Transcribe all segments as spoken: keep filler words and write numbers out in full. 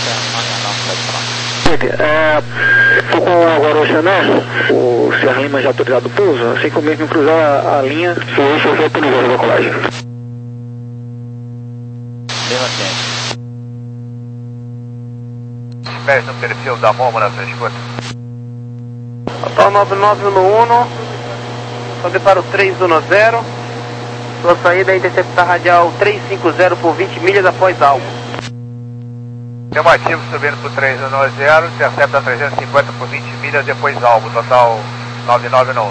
É, tô com agora o Xané, o Serra Lima já autorizado o pouso, assim que eu mesmo cruzar a linha, eu vou autorizar a decolagem. Mesmo assim. Espere no perfil da Momo na sua escuta. Total nove nove um um, sobe para o três um zero, sua saída é interceptar radial trezentos e cinquenta por vinte milhas após alvo. Afirmativo subindo para o três um zero, intercepta trezentos e cinquenta por vinte milhas depois alvo, total nove nove um um.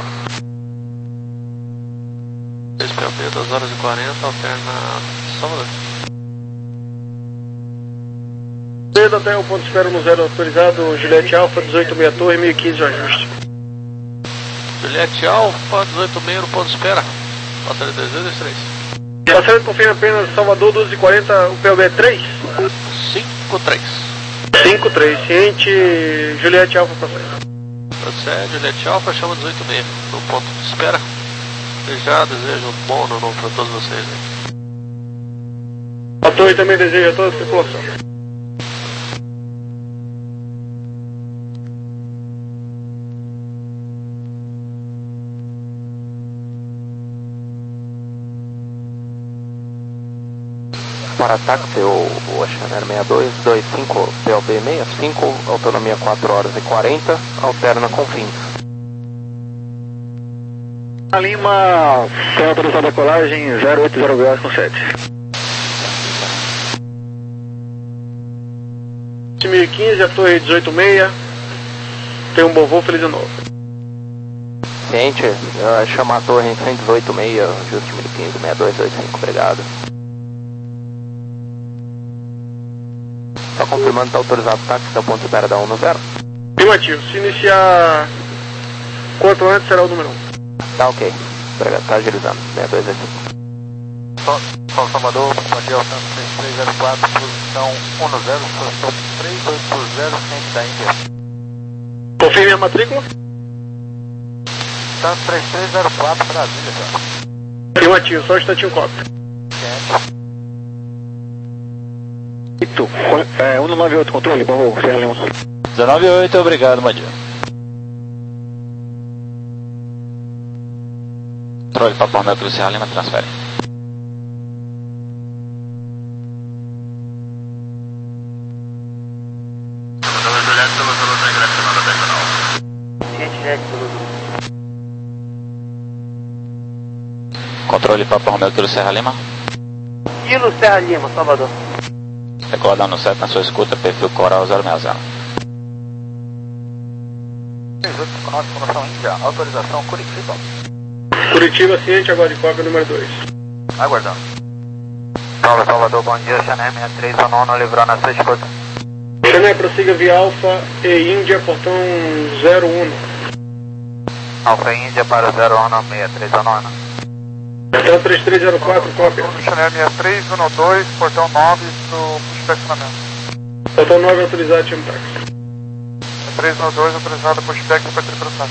dois P L B, duas horas e quarenta, alterna Salvador. Cedo até o ponto de espera no zero autorizado, Juliette Alfa, dezoito meia torre, mil e quinze o ajuste. Juliette Alfa, dezoito meia no ponto de espera. Batalha dois dois três. Passageiro confirma apenas Salvador, doze e quarenta, o P L B três? cinco três. cinco três, ciente, Juliette Alfa passageiro. Procede, Juliette Alfa, chama dezoito meia no ponto de espera. Já desejo um bom ano novo para todos vocês. Né? A torre também deseja toda a circulação. Para táxi, o Oceaner sessenta e dois, vinte e cinco, P L B sessenta e cinco, autonomia quatro horas e quarenta, alterna com fins. A Lima, tem autorizada a colagem zero oito zero graus com sete. mil e quinze, a torre dezoito meia, tem um bom voo, feliz ano novo. Ciente, uh, chama a torre em cento e dezoito meia, ajuste mil e quinze, sessenta e dois vinte e cinco, obrigado. Está confirmando, está autorizado o táxi, está ponto de espera da um zero. Afirmativo, se iniciar quanto antes será o número um. Tá ok, obrigado, está agilizando, sessenta e dois vinte e cinco. São Salvador, bom dia, alcance três três zero quatro, posição um zero, posição três oito zero, ciente da Índia. Confirme a matrícula. Alcance três três zero quatro, Brasília, cara. Afirmativo, só o instantinho cópia. Ciente. É, um nove oito, controle, por favor, Serra Lima. dezenove oito, obrigado, Madia. Controle, Papo Romeo pelo Serra Lima, transfere. Controle, Papo Romeo pelo Serra Lima. Kilo Serra Lima, Salvador. Recordando sete na sua escuta, perfil Coral zero seis zero. três oito cinco nove, Fundação Índia, autorização Curitiba. Curitiba, ciente, agora de cópia número dois. Aguardando. Salve, Salvador, bom dia, Xané sessenta e três, nono, livrando a sua escuta. Xané, prossiga via Alfa e Índia, portão zero um. Alfa Índia para zero um sessenta e três, nono. Portão três três zero quatro, cópia. Xané sessenta e três, um dois, portão nove, do inspecionamento. Portão nove autorizado, chama táxi. três um dois, autorizado por inspeção para tripulação.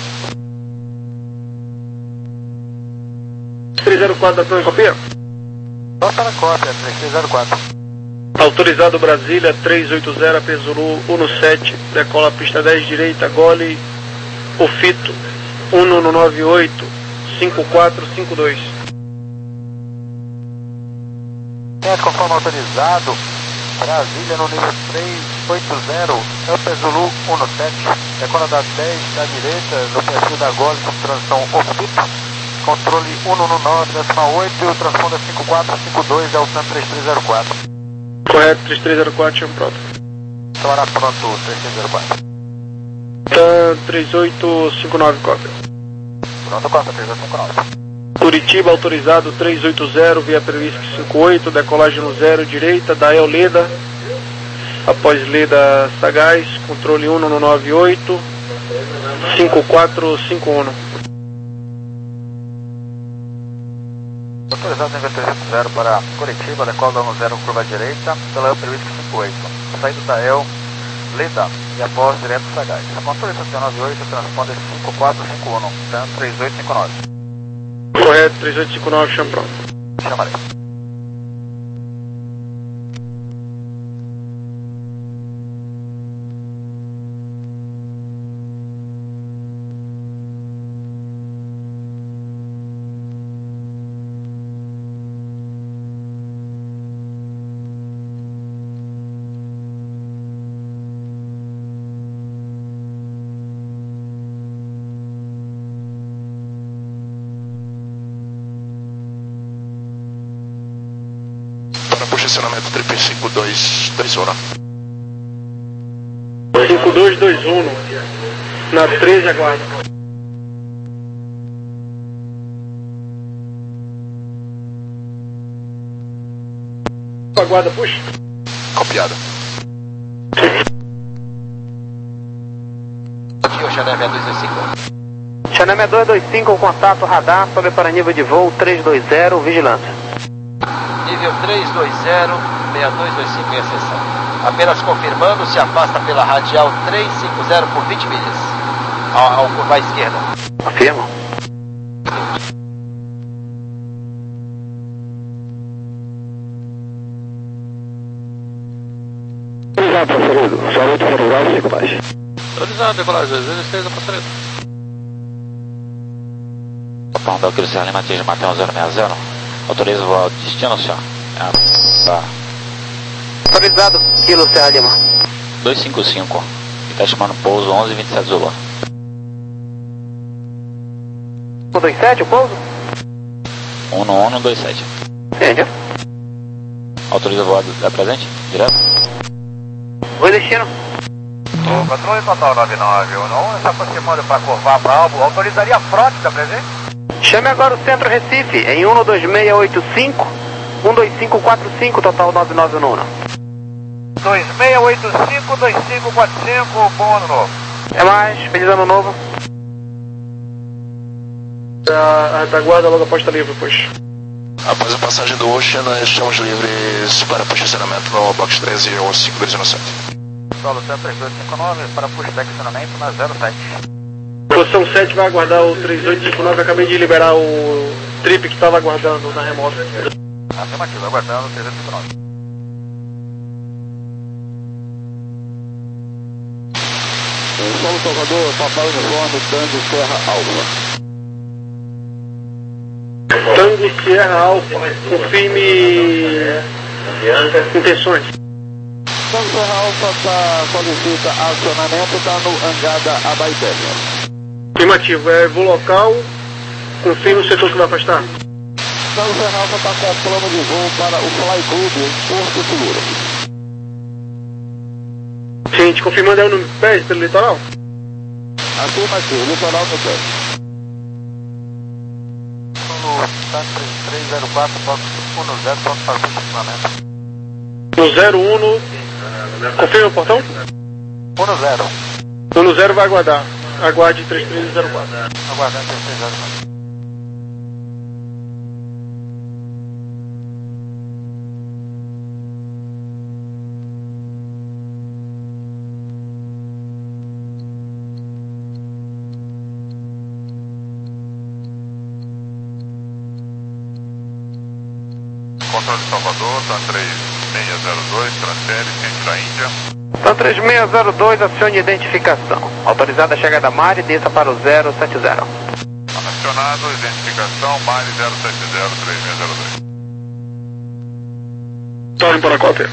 três zero quatro da torre, copia? Bota na cópia, três três zero quatro. Autorizado Brasília, trezentos e oitenta, P Zulu um sete, decola a pista dez direita, gole, o fito, um nove oito, cinco quatro cinco dois. Tem conforme autorizado, Brasília no nível trezentos e oitenta, é o P Zulu um sete, decola da dez da direita, no perfil da gole, transição o fito, controle um nove oito e o transponder cinco quatro cinco dois é o plan três três zero quatro. Correto, três três zero quatro, chama pronto. Estará pronto, três três zero quatro. Tá, três oito cinco nove, cópia. Pronto, cópia, três oito cinco nove. Curitiba, autorizado trezentos e oitenta, via Previsc cinquenta e oito, decolagem no zero, direita, da El Leda, após Leda Sagaz, controle um nove oito, cinco quatro cinco um. Autorizado nível trezentos para Curitiba, decola no zero, curva direita, pela El Previsc cinquenta e oito. Saída da El Leda e após direto Sagaz. Controle nove oito, transponder cinco quatro cinco um, então três oito cinco nove. Correto, três oito cinco nove, chama pronto. Chamarei. posicionamento trip cinco dois dois um. cinco dois dois um, na treze aguarda. Aguarda, puxa. Copiado. Aqui o Xané seis dois cinco. Xané seis dois dois cinco, contato radar, sobe para nível de voo três dois zero, vigilância. Nível três dois zero, seis dois dois cinco em acessão. Apenas confirmando, se afasta pela radial trezentos e cinquenta por vinte milhas. Ao, ao curva à esquerda. Afirmo. Autorizado, Passaredo. Saúde, Fernando, cinco baixo. Autorizado, decolagem dois vezes seis da Passaredo. Opa, o Kilo Serra Lima atinge Matão zero seis zero. Autoriza o voo ao destino, senhor. Ah, tá. Autorizado, Kilo Serra Lima. dois cinco cinco. E tá chamando pouso onze vinte e sete Zulu. um dois sete, o pouso? um no um dois sete. Entendi. Autoriza o voo da presente? Direto? Oi, destino. O controle total nove nove um um está aproximando para curvar para alvo. Autorizaria a frota da presente? Chame agora o Centro Recife em um dois seis oito cinco, um dois cinco quatro cinco, total nove nove um um. dois seis oito cinco, dois cinco quatro cinco, bom ano novo. É mais, feliz ano novo. A retaguarda logo após está livre, pois. Após a passagem do Ocean, nós estamos livres para posicionamento no box treze ou cinco dois um sete. Solo três dois cinco nove para pushback acionamento na zero sete. Posição sete vai aguardar o três oito cinco nove. Acabei de liberar o trip que estava aguardando na remota. Afirmativo, aguardando o três oito cinco nove. Solo Salvador, Papai Uniforme, Tango Serra Alfa. Tango Sierra Alfa, confirme intenções. Tango Serra Alfa tá, solicita acionamento, está no hangar da Abaetéria. Afirmativo, é voo local, confirme o setor que vai afastar. Tango Serra Alfa está com plano de voo para o Fly Club em Porto Seguro. Gente, confirmando é o número dez pelo litoral? Afirmativo, litoral no dez. três três zero quatro, box um zero, ponto para posicionamento. No zero um, confirma o portão? um zero. No zero vai aguardar. Aguarde três três zero quatro. Aguardando três três zero quatro. Controle de Salvador, TAM três seis zero dois, transfere, ciente da Índia. TAM três seis zero dois, acione identificação. Autorizada a chegada a Mari e desça para o zero sete zero. Acionado, identificação, Mari zero sete zero três seis zero dois. Torne para a cópia.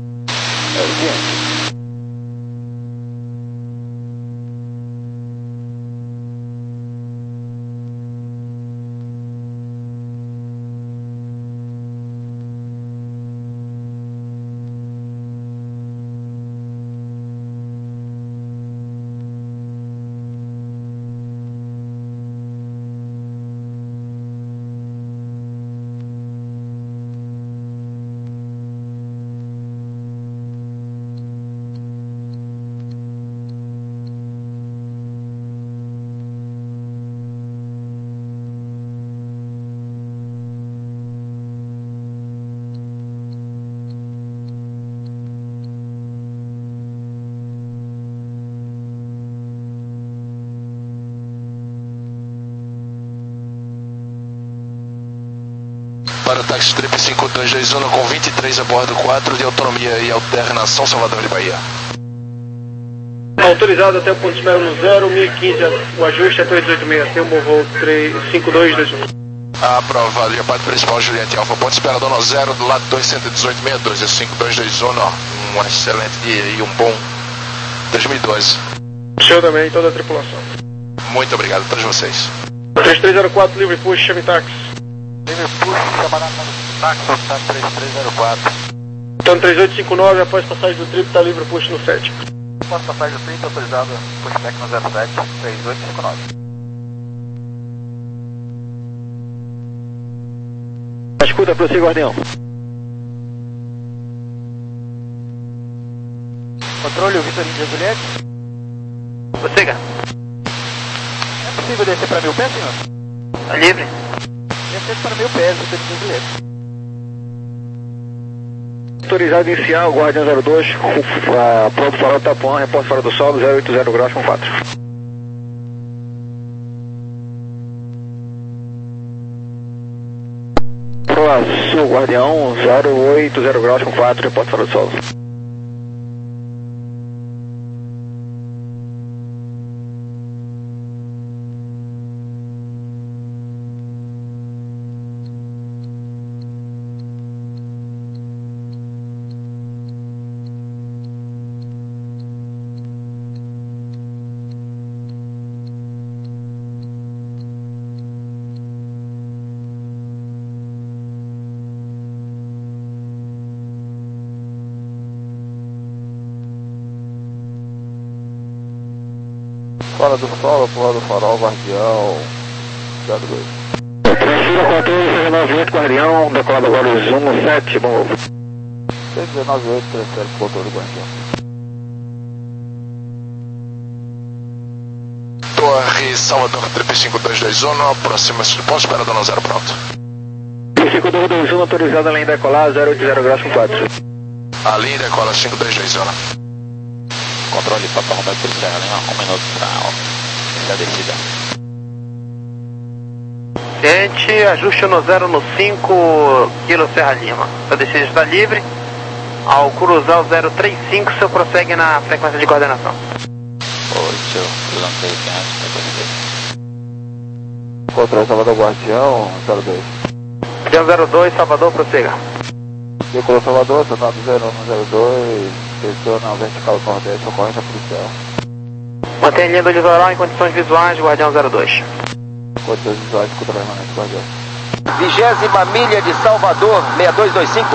Para o táxi Trip cinco dois dois um com vinte e três a bordo, quatro de autonomia e alternação Salvador de Bahia. Autorizado até o ponto de espera no zero, mil e quinze, o ajuste é três oito seis. Tem um bom voo cinco dois dois um. Aprovado, e a parte principal Juliette Alfa, ponto de espera dono zero, do lado dois um oito seis dois, e cinco dois dois um, um excelente dia e um bom dois mil e doze. O senhor também, toda a tripulação. Muito obrigado a todos vocês. três três zero quatro, livre push, chame táxi. Livre push, chamará para o táxi, TAM três três zero quatro. Então três oito cinco nove, após passagem do triplo, está livre push no sete. Após passagem do triplo, autorizado pushback no zero sete, três oito cinco nove. Escuta, prossiga, Guardião. Controle, o Vitorino de Juliette. Prossiga. É possível descer para mil pés, senhor? Tá livre. Descer para mil pés, Vitorino de Juliette. Autorizado inicial, Guardião zero dois, uh, pronto farol Tapuã, repórter fora do solo, zero oito zero graus com quatro. Proa Sul, Guardião zero oito zero graus com quatro, repórter fora do solo. Fora do solo, pro lado do farol, Guardião zero dois. Transfira controle seis nove oito, Guardião, decolado agora um sete, bom. seis nove oito, transfere pro controle do Guardião. Torre Salvador, triplo cinco dois dois um, aproxima-se do ponto, espera dona zero pronto. cinco dois dois um, autorizado além de decolar, zero oito zero graus com quatro. A linha decola cinco dois dois um. Controle Papa Romeo por Serra Lima, um minuto para a descida. Gente, ajuste no zero no cinco, Kilo Serra Lima. A descida está livre. Ao cruzar o zero três cinco, o senhor prossegue na frequência de coordenação. Oito, cruzando três quinhentos, Controle Salvador, Guardião zero dois. Guardião zero dois, Salvador, prossiga. Circulou Salvador, sonado zero um zero dois, pressiona vertical do Nordeste, ocorrência policial. Mantém a linha do litoral em condições visuais, Guardião zero dois. Condições visuais, controle permanente, Guardião. Vigésima milha de Salvador, seis dois dois cinco.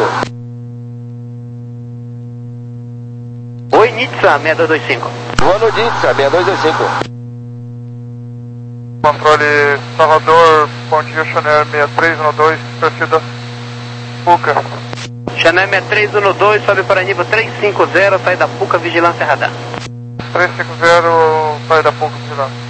Oi, Nitsa, seis dois dois cinco. Boa noite, seis dois dois cinco. Controle Salvador, Ponte Rio Chanel seis três um dois, torcida Puca. Chanel seis três um dois, sobe para nível três cinco zero, sai da Puca, vigilância radar. três cinco zero, sai da Puca, vigilância.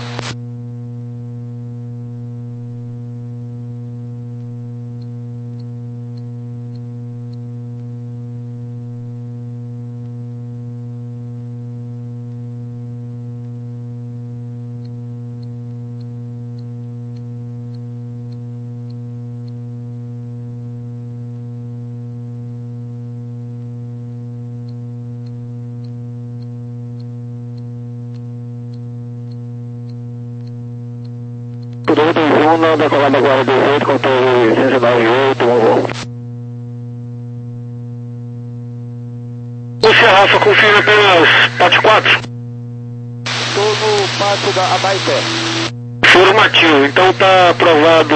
dois dois um, decolado agora dezoito, controle seis nove oito, bom voo. Lúcia Rafa, confirma apenas parte quatro. Estou no pátio da Abaité. Formativo, então está aprovado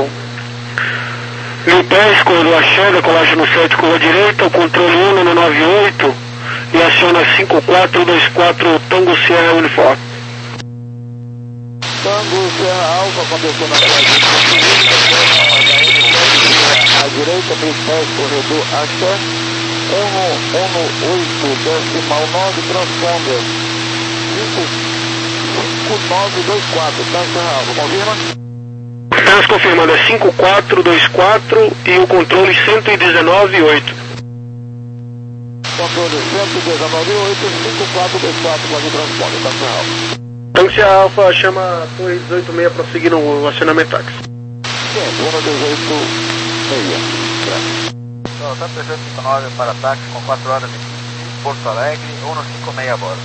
mil pés, corredor axé, decolagem no sete, curva direita, o controle um no nove oito e aciona cinco quatro dois quatro, Tango Sierra Uniforme. Tango Serra Alfa, começou na cidade à direita, mil pés, corredor axé, um oito, decimal nove, transponder, cinco nove dois quatro, Tango Serra Alfa, confirma? Estamos confirmando, é cinco quatro dois quatro e o controle cento e dezenove oito. Controle cento e dezenove oito, cinco quatro dois quatro, pode transponder, Tango Serra Alfa. Tanque Alfa chama Torre dezoito seis para seguir no acionamento táxi. Sim, Torre dezoito seis. Então, tá trezentos e cinquenta e nove para táxi com quatro horas em Porto Alegre, um no cinquenta e seis a bordo.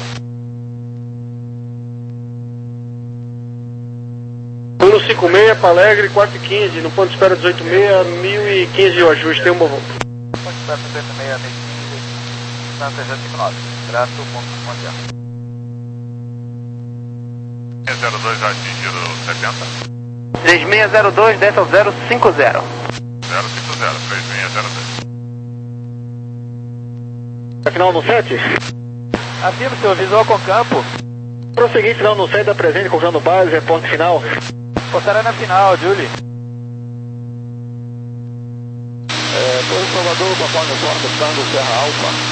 um no cinquenta e seis para Alegre, quatro e quinze, no ponto de espera dezoito seis, mil e quinze o ajuste, tem um bom voo. Ponto de espera dezoito seis, mil e quinze, está trezentos e cinquenta e nove. Grato, ponto mundial. zero dois atingido setenta. três seis zero dois, desce ao zero cinco zero. zero cinco zero, três seis zero dois. final no sete? Afirma, senhor, visual com campo. Prosseguir final no sete, da presente, confirmando base, reporte final. Postará na final, Julie. É, Torre Salvador, Papai Uniforme, Tango, Serra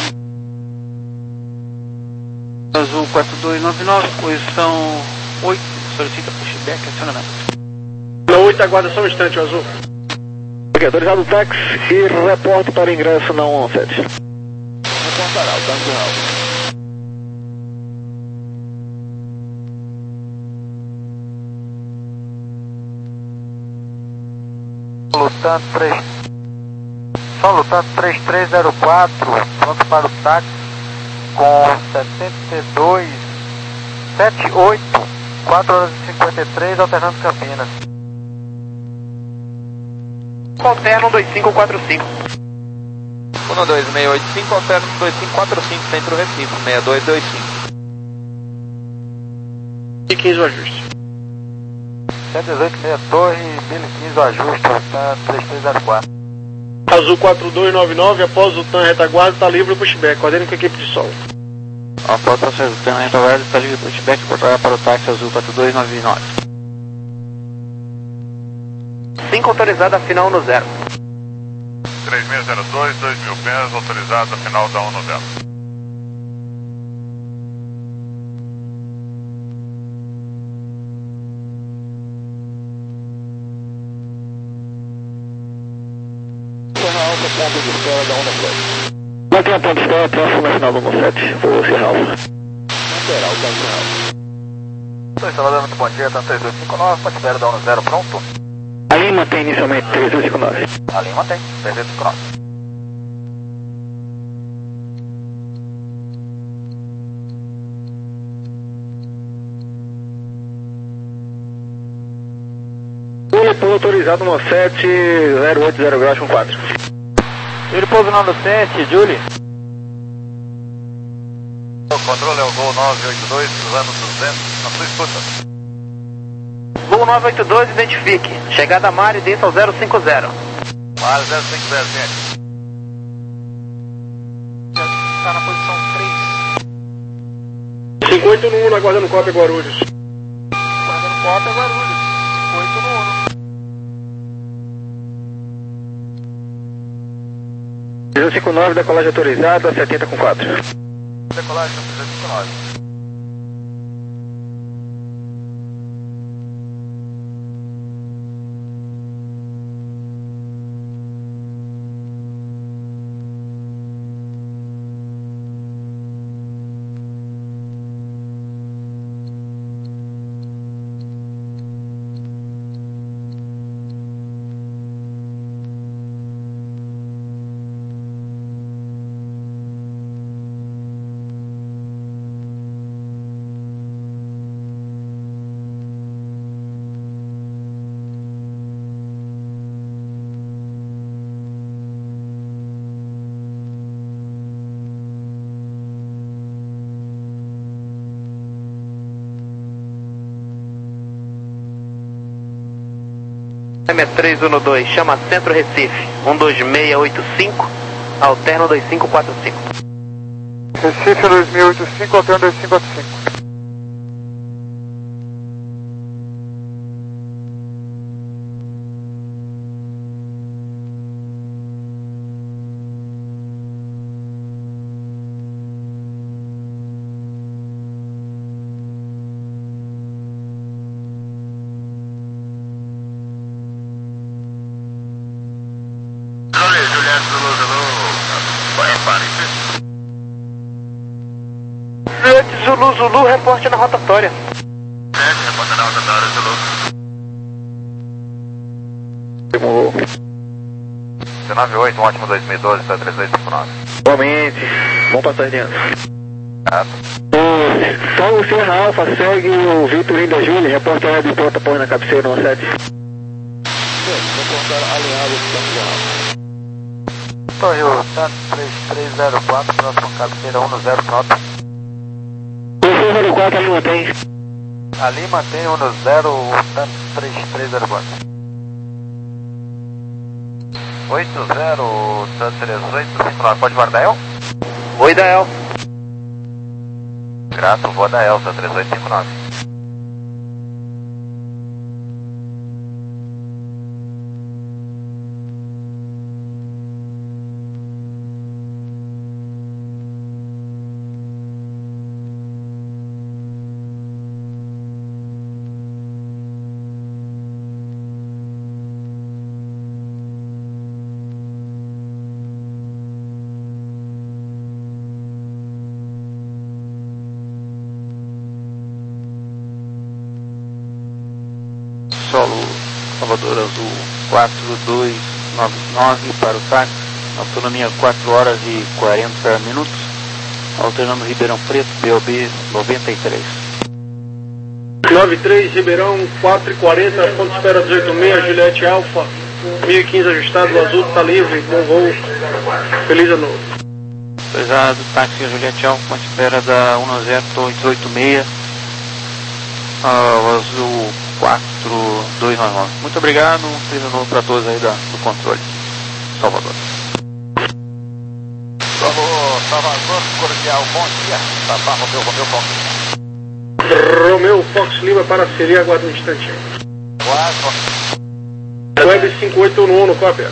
Alfa. Azul quatro dois nove nove, posição oito, solicita pushback, acionamento. Na oito, aguarda só um instante, o Azul. Ok, autorizado o táxi e reporte para ingresso na um sete. Reportará o Tango Alfa. Lutando três. Só lutando três três zero quatro, pronto para o táxi com setenta e dois, setenta e oito, quatro horas e cinquenta e três, alternando Campinas. Alterno dois cinco quatro cinco. um dois seis oito cinco, alterno dois cinco quatro cinco, centro Recife, seis dois dois cinco. E quinze o ajuste. cento e dezoito, meia torre, Billy quinze o ajuste, lutando três três zero quatro. Azul quatro dois nove nove, após o TAM retaguarda, está livre o pushback, coordenando com a equipe de solo. Após o TAM retaguarda, está livre o pushback, portará para o táxi Azul quatro dois nove nove. cinco autorizada, final no zero. três seis zero dois, dois mil pés, autorizada, final da um no zero. Ponto de espera da Onda Plus. Mantém a ponto de espera, próximo na final do um sete, vou Serra Alfa. Manterá o Tango Alfa. Estou instalando, muito bom dia, tá três dois cinco nove, ponto de espera da um zero, pronto? Ali mantém inicialmente três dois cinco nove. Ali mantém, três dois cinco nove. Ele pouso autorizado no sete, zero oito zero graus com quatro. Ele pouso no sete, Julie. O controle é o Gol nove oito dois, cruzando duzentos, na sua escuta. Gol nove oito dois, identifique. Chegada a Mário, desça ao zero cinco zero. Mário zero cinco zero, gente. Está na posição três. cinquenta no um, aguardando cópia Guarulhos. Guardando cópia, Guarulhos. oito no um. três cinco nove, decolagem autorizada, setenta com quatro. Decolagem três dois cinco nove. M três um dois, chama Centro Recife, um dois seis oito cinco, alterno dois cinco quatro cinco. Recife dois mil e oitenta e cinco, alterno dois cinco quatro cinco. Zulu, Zulu, reporte na rotatória. Reporta na rotatória, Zulu. Demorou. dezenove oito, um ótimo dois mil e doze, três dois cinco nove. Igualmente, bom passar adiante. Certo. Só o Serra Alfa segue o Vitor Linda Júlia, reporta área de porta põe na cabeceira no sete. Reportar alinhado do Tango Alfa. Torre Tanto três três zero quatro, próximo cabeceira um no zero, pronto. três zero quatro ali mantém. Ali mantém um no zero, Tanto três três zero quatro. oito zero, Tanto três oito cinco nove, pode guardar eu? Oi da Elfa. Grato, vou da Elsa, três oito cinco nove. Solo Salvador Azul quatro dois nove nove para o táxi, autonomia quatro horas e quarenta minutos, alternando Ribeirão Preto, B O B noventa e três. nove três Ribeirão, quatro e quarenta, ponto de espera dezoito seis, Juliette Alfa, mil e quinze ajustado, o azul está livre, bom voo, feliz ano novo. Pesado, táxi Juliette Alfa, ponto de espera da um zero oito seis, ah, o azul quatro dois nove nove. Muito obrigado, feliz ano novo para todos aí da, do controle. Salvador. Alô, Salvador, cordial, bom dia. Papá Romeu, Romeu Fox. Romeu Fox Lima para a Siri, aguarda um instante. Quatro. Web cinco oito um no cópia.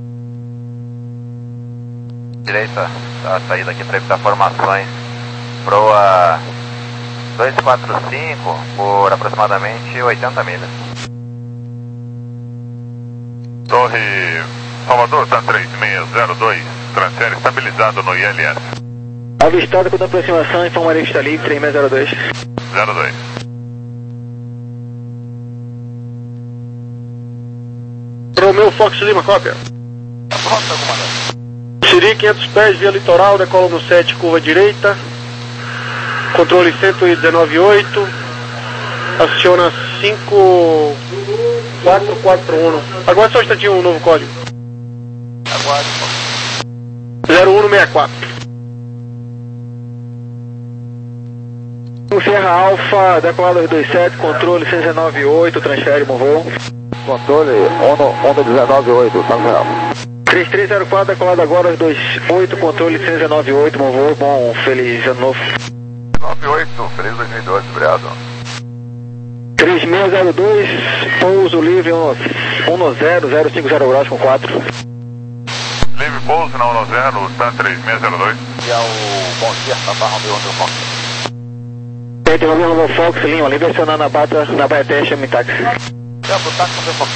Direita, a saída aqui para evitar formações. Proa dois quatro cinco por aproximadamente oitenta milhas. Torre Salvador, tá três seis zero dois, transfere estabilizado no I L S. Avistado com aproximação, informaria que está livre, três seis zero dois. zero dois. Romeu Fox Lima, cópia. Pronto, comandante. Siri quinhentos pés, via litoral, decola no sete, curva direita. Controle cento e dezenove oito, aciona cinco quatro quatro um. Aguarde só um instantinho, um novo código. Aguarde. zero um seis quatro. Serra Alfa, decolado dois dois sete, controle cento e dezenove oito, transfere, bom voo. Controle Onda dezenove oito, Santo Real. três três zero quatro, decolado agora dois oito, controle cento e dezenove oito, bom voo, bom, feliz ano novo. nove oito, feliz dois mil e doze, obrigado. três seis zero dois, pouso livre um zero zero cinco zero graus com quatro. Livre pouso na um zero, Stan três seis zero dois. E ao bom dia, Papá Romeu, Romeu Fox. Tem Romeu Romeu Fox, Lima, livre acionar na bata, na baia teste, chama táxi. Campo, táxi Romeu Fox.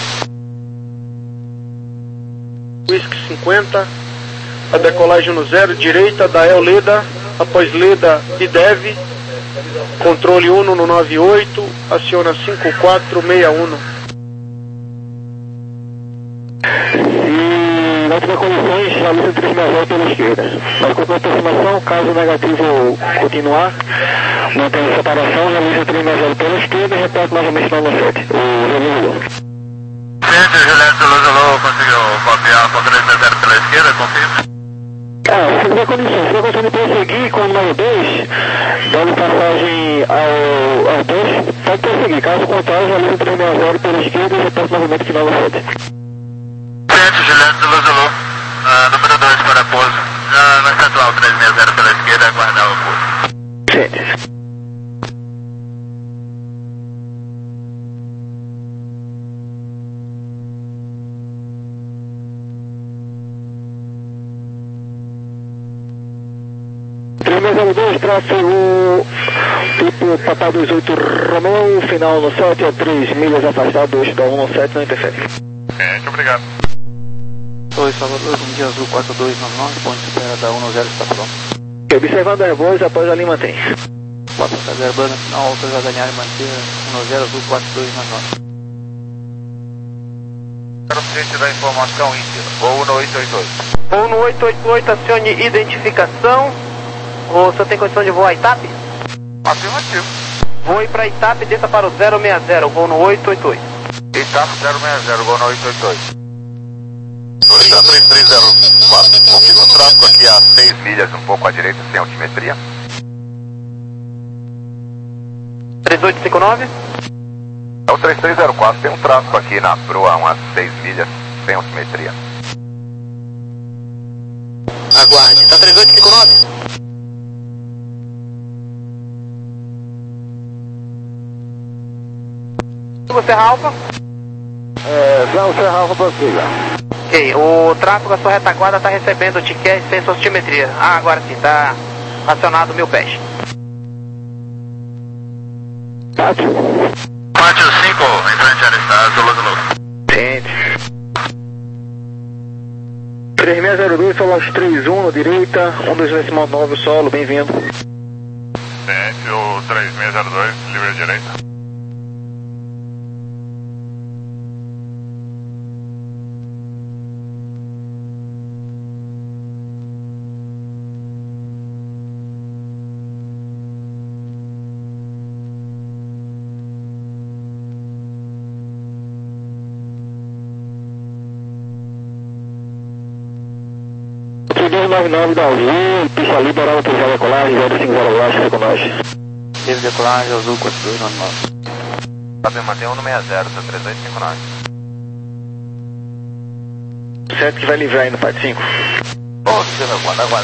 Whisky cinquenta, a decolagem no zero, direita da El Leda, após Leda e deve, controle um no nove oito, aciona cinco quatro seis um. E na última condições, a luz três seis zero pela esquerda. Mas com a aproximação, caso negativo continuar, mantém a separação, realiza três seis zero pela esquerda e repete novamente na sete. O realizador. Gente, Juliette Luzolo conseguiu copiar com três seis zero pela esquerda, confirma? Ah, se tiver condições, se você conseguir prosseguir com o número dois, dando passagem ao, ao dois, pode prosseguir. Caso contrário, realiza três seis zero pela esquerda e repete novamente final da sete. Gente, Juliette Luzolo, uh, número dois para pouso. Já na central três seis zero pela esquerda, aguardar o pouso. Gente. três seis zero dois, tráfego tipo Papá dois oito Romeu, final no sete, a três milhas afastado, dois da um no sete, não interfere. Gente, obrigado. Oi, Salvador, um dia azul quatro dois nove nove, ponto de espera da um zero, está pronto. Observando Airbus, após ali mantém. quatro zero Airbus, final, autorizado a alinhar e manter um zero azul quatro dois nove nove. Quero gente da informação íntima, voo no oito oito oito. Voo no oito oito oito, acione identificação. O senhor tem condição de voar Itap? Afirmativo. Voe para Itap, desça para o zero seis zero, voo no oito oito oito. Itap zero seis zero, voo no oito oito oito. Solista três três zero quatro, confirma o tráfego aqui a seis milhas, um pouco à direita, sem altimetria. três oito cinco nove? É o três três zero quatro, tem um tráfego aqui na proa, umas seis milhas, sem altimetria. Aguarde, tá três oito cinco nove? Tango Serra Alfa? É, São Serra Alfa prossiga. Ok, o tráfego, a sua retaguarda está recebendo o ticket sem sua altimetria. Ah, agora sim, está acionado mil pés. Pátio. Pátio cinco, em frente à lista, Zulu Zulu. Gente. três seis zero dois, Solar três um, na direita, um dois decimal nove, solo, bem-vindo. Tente o três seis zero dois, livre à direita. dois nove nove da Azul, pista liberal, autorizada a decolagem, zero cinco zero baixo, fica com nós. Teve decolagem, Azul quatro dois nove nove. Sabe, mantém um no sessenta, seu três dois cinco nove. Certo que vai livrar aí no Pátio cinco. Bom, você meu guarda, aguarda.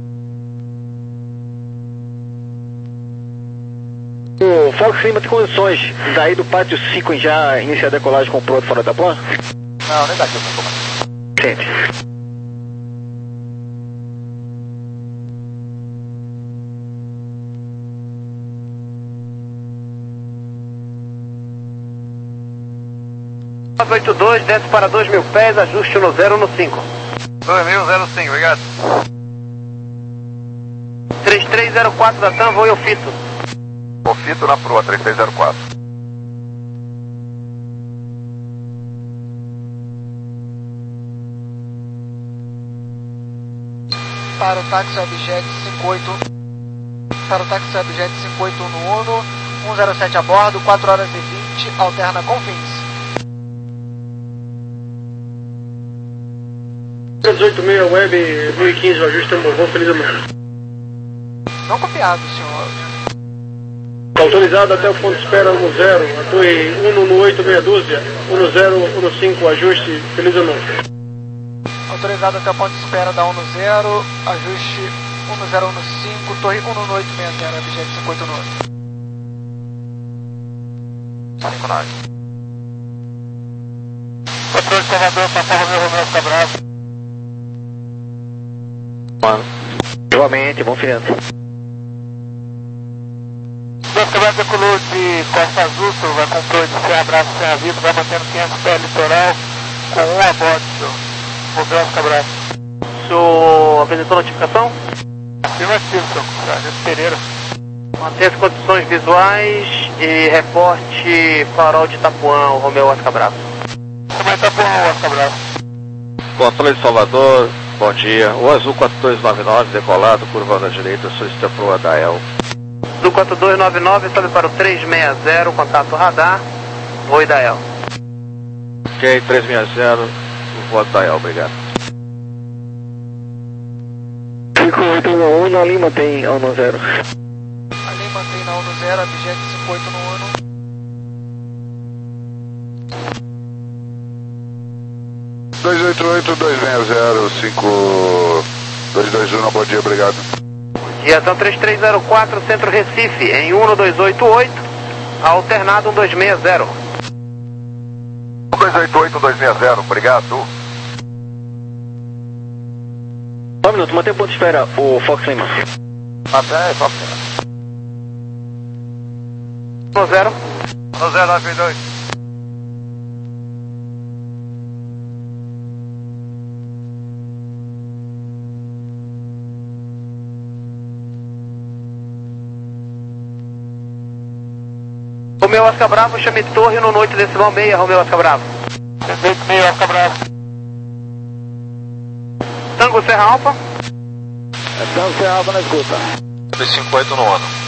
O Fox Lima tem condições daí do Pátio cinco em já iniciar a decolagem com o piloto fora da plan? Não, negativo, não comando. Gente. nove oito dois, desce para dois mil pés, ajuste no zero no cinco. dois mil, zero cinco, obrigado. três três zero quatro da TAM, voo Ofito. Ofito na proa, três três zero quatro. Para o táxi Objet cinco oito, para o táxi Objet cinco oito um no Uno, um zero sete a bordo, quatro horas e vinte, alterna com fins. dezoito seis Web mil e quinze, o ajuste voo feliz ano. Não copiado, senhor. Autorizado até o ponto de espera um zero, atue um no oito meia dúzia, um zero um cinco, ajuste feliz ano. Autorizado até o ponto de espera da um no zero, ajuste um zero um cinco, torre um no oito seis zero, objeto cinco oito nove. cinco nove. Controle de Salvador, passar Romeu Romeu Cabral. Mano. Igualmente, bom finança. Dois quebrados decolou de Costa Azul, senhor, vai controle de Serra Abraço, Serra Viva, vai mantendo quinhentos pés litoral, com um a bordo, senhor. Romeu Cabral. O senhor apresentou notificação? Afirmativo, senhor. Sargento Pereira. Mantenha as condições visuais e reporte farol de Itapuã, o Romeu Oscar Bravo. Como é Itapuã, Oscar Bravo? Controle de Salvador, bom dia. O Azul quatro dois nove nove, decolado, curva da direita, solicita proa da El. Azul quatro dois nove nove, sobe para o três seis zero, contato radar, voo da El. Ok, três seis zero, voo da El, obrigado. cinco oito um, na Lima tem um zero. A Lima tem na um zero, objeto cinco oito no Uno. dois oito oito, dois seis zero, cinco dois dois um, bom dia, obrigado. E ação três três zero quatro, Centro Recife, em um dois oito oito, alternado um dois seis zero. dois oito oito, dois seis zero, obrigado. Só um minuto, mantém o ponto de espera, o Fox Lima. Até, Fox Lima. um zero. um zero nove dois. Romeu Oscar Bravo, chame torre no noite decimal meia, Romeu Oscar Bravo. dezoito seis Oscar Bravo. Tango Serra Alfa. É Tango Serra Alfa na escuta. cinco oito no ano.